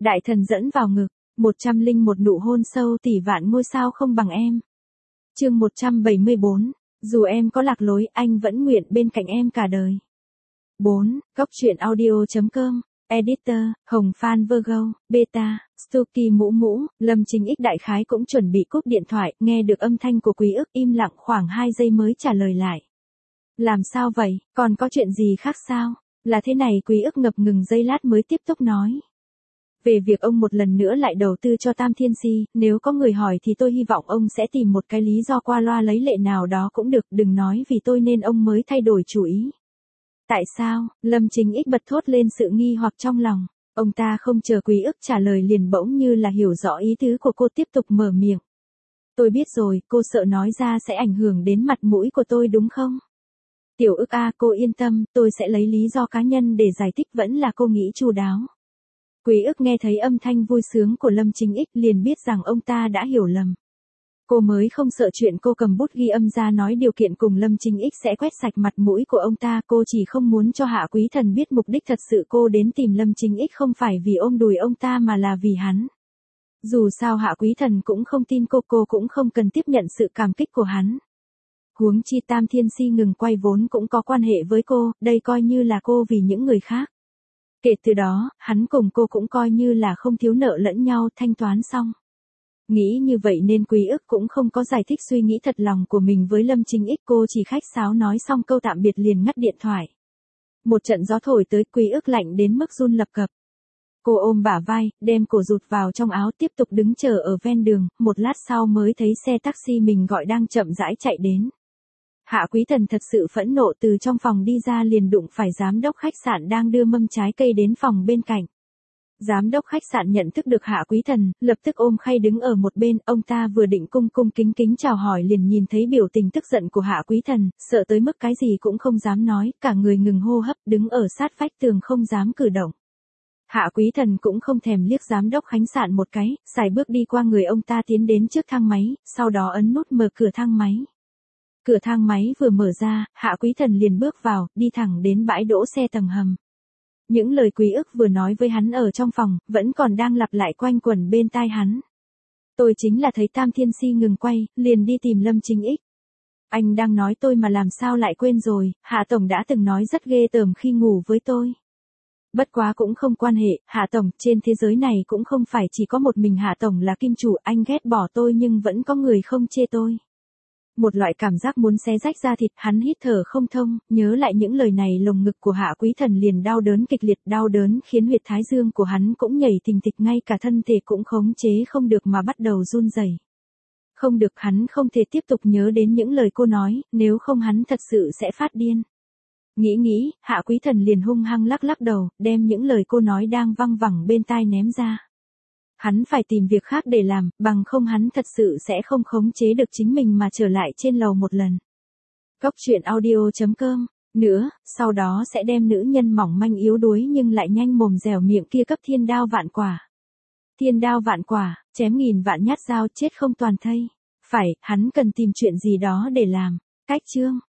Đại thần dẫn vào ngực, 101 nụ hôn sâu tỷ vạn ngôi sao không bằng em. Chương 174, dù em có lạc lối, anh vẫn nguyện bên cạnh em cả đời. 4. Góc truyện audio.com. Editor, Hồng Phan Virgo, Beta, Stucky Mũ Mũ, Lâm Chính X đại khái cũng chuẩn bị cúp điện thoại, nghe được âm thanh của Quý Ức im lặng khoảng 2 giây mới trả lời lại. Làm sao vậy, còn có chuyện gì khác sao? Là thế này, Quý Ức ngập ngừng giây lát mới tiếp tục nói. Về việc ông một lần nữa lại đầu tư cho Tam Thiên Si, nếu có người hỏi thì tôi hy vọng ông sẽ tìm một cái lý do qua loa lấy lệ nào đó cũng được, đừng nói vì tôi nên ông mới thay đổi chủ ý. Tại sao? Lâm Chính X bật thốt lên sự nghi hoặc trong lòng. Ông ta không chờ Quý Ức trả lời liền bỗng như là hiểu rõ ý tứ của cô tiếp tục mở miệng. Tôi biết rồi, cô sợ nói ra sẽ ảnh hưởng đến mặt mũi của tôi đúng không? Tiểu Ức à, cô yên tâm, tôi sẽ lấy lý do cá nhân để giải thích, vẫn là cô nghĩ chu đáo. Quý Ức nghe thấy âm thanh vui sướng của Lâm Chính X liền biết rằng ông ta đã hiểu lầm. Cô mới không sợ chuyện cô cầm bút ghi âm ra nói điều kiện cùng Lâm Chính X sẽ quét sạch mặt mũi của ông ta, cô chỉ không muốn cho Hạ Quý Thần biết mục đích thật sự cô đến tìm Lâm Chính X không phải vì ôm đùi ông ta mà là vì hắn. Dù sao Hạ Quý Thần cũng không tin cô cũng không cần tiếp nhận sự cảm kích của hắn. Huống chi Tam Thiên Si ngừng quay vốn cũng có quan hệ với cô, đây coi như là cô vì những người khác. Kể từ đó, hắn cùng cô cũng coi như là không thiếu nợ lẫn nhau, thanh toán xong. Nghĩ như vậy nên Quý Ức cũng không có giải thích suy nghĩ thật lòng của mình với Lâm Chính X, cô chỉ khách sáo nói xong câu tạm biệt liền ngắt điện thoại. Một trận gió thổi tới, Quý Ức lạnh đến mức run lập cập. Cô ôm bả vai, đem cổ rụt vào trong áo tiếp tục đứng chờ ở ven đường, một lát sau mới thấy xe taxi mình gọi đang chậm rãi chạy đến. Hạ Quý Thần thật sự phẫn nộ, từ trong phòng đi ra liền đụng phải giám đốc khách sạn đang đưa mâm trái cây đến phòng bên cạnh. Giám đốc khách sạn nhận thức được Hạ Quý Thần, lập tức ôm khay đứng ở một bên, ông ta vừa định cung kính chào hỏi liền nhìn thấy biểu tình tức giận của Hạ Quý Thần, sợ tới mức cái gì cũng không dám nói, cả người ngừng hô hấp, đứng ở sát vách tường không dám cử động. Hạ Quý Thần cũng không thèm liếc giám đốc khách sạn một cái, sải bước đi qua người ông ta tiến đến trước thang máy, sau đó ấn nút mở cửa thang máy. Cửa thang máy vừa mở ra, Hạ Quý Thần liền bước vào, đi thẳng đến bãi đỗ xe tầng hầm. Những lời Quý Ức vừa nói với hắn ở trong phòng, vẫn còn đang lặp lại quanh quẩn bên tai hắn. Tôi chính là thấy Tam Thiên Si ngừng quay, liền đi tìm Lâm Chính X. Anh đang nói tôi mà làm sao lại quên rồi, Hạ Tổng đã từng nói rất ghê tởm khi ngủ với tôi. Bất quá cũng không quan hệ, Hạ Tổng, trên thế giới này cũng không phải chỉ có một mình Hạ Tổng là kim chủ, anh ghét bỏ tôi nhưng vẫn có người không chê tôi. Một loại cảm giác muốn xé rách da thịt, hắn hít thở không thông, nhớ lại những lời này lồng ngực của Hạ Quý Thần liền đau đớn kịch liệt, đau đớn khiến huyệt thái dương của hắn cũng nhảy thình thịch, ngay cả thân thể cũng khống chế không được mà bắt đầu run rẩy. Không được, hắn không thể tiếp tục nhớ đến những lời cô nói, nếu không hắn thật sự sẽ phát điên. Nghĩ, Hạ Quý Thần liền hung hăng lắc đầu, đem những lời cô nói đang văng vẳng bên tai ném ra. Hắn phải tìm việc khác để làm, bằng không hắn thật sự sẽ không khống chế được chính mình mà trở lại trên lầu một lần. Góc truyện audio.com. Nữa, sau đó sẽ đem nữ nhân mỏng manh yếu đuối nhưng lại nhanh mồm dẻo miệng kia cấp thiên đao vạn quả. Thiên đao vạn quả, chém nghìn vạn nhát dao, chết không toàn thây. Phải, hắn cần tìm chuyện gì đó để làm. Cách chương.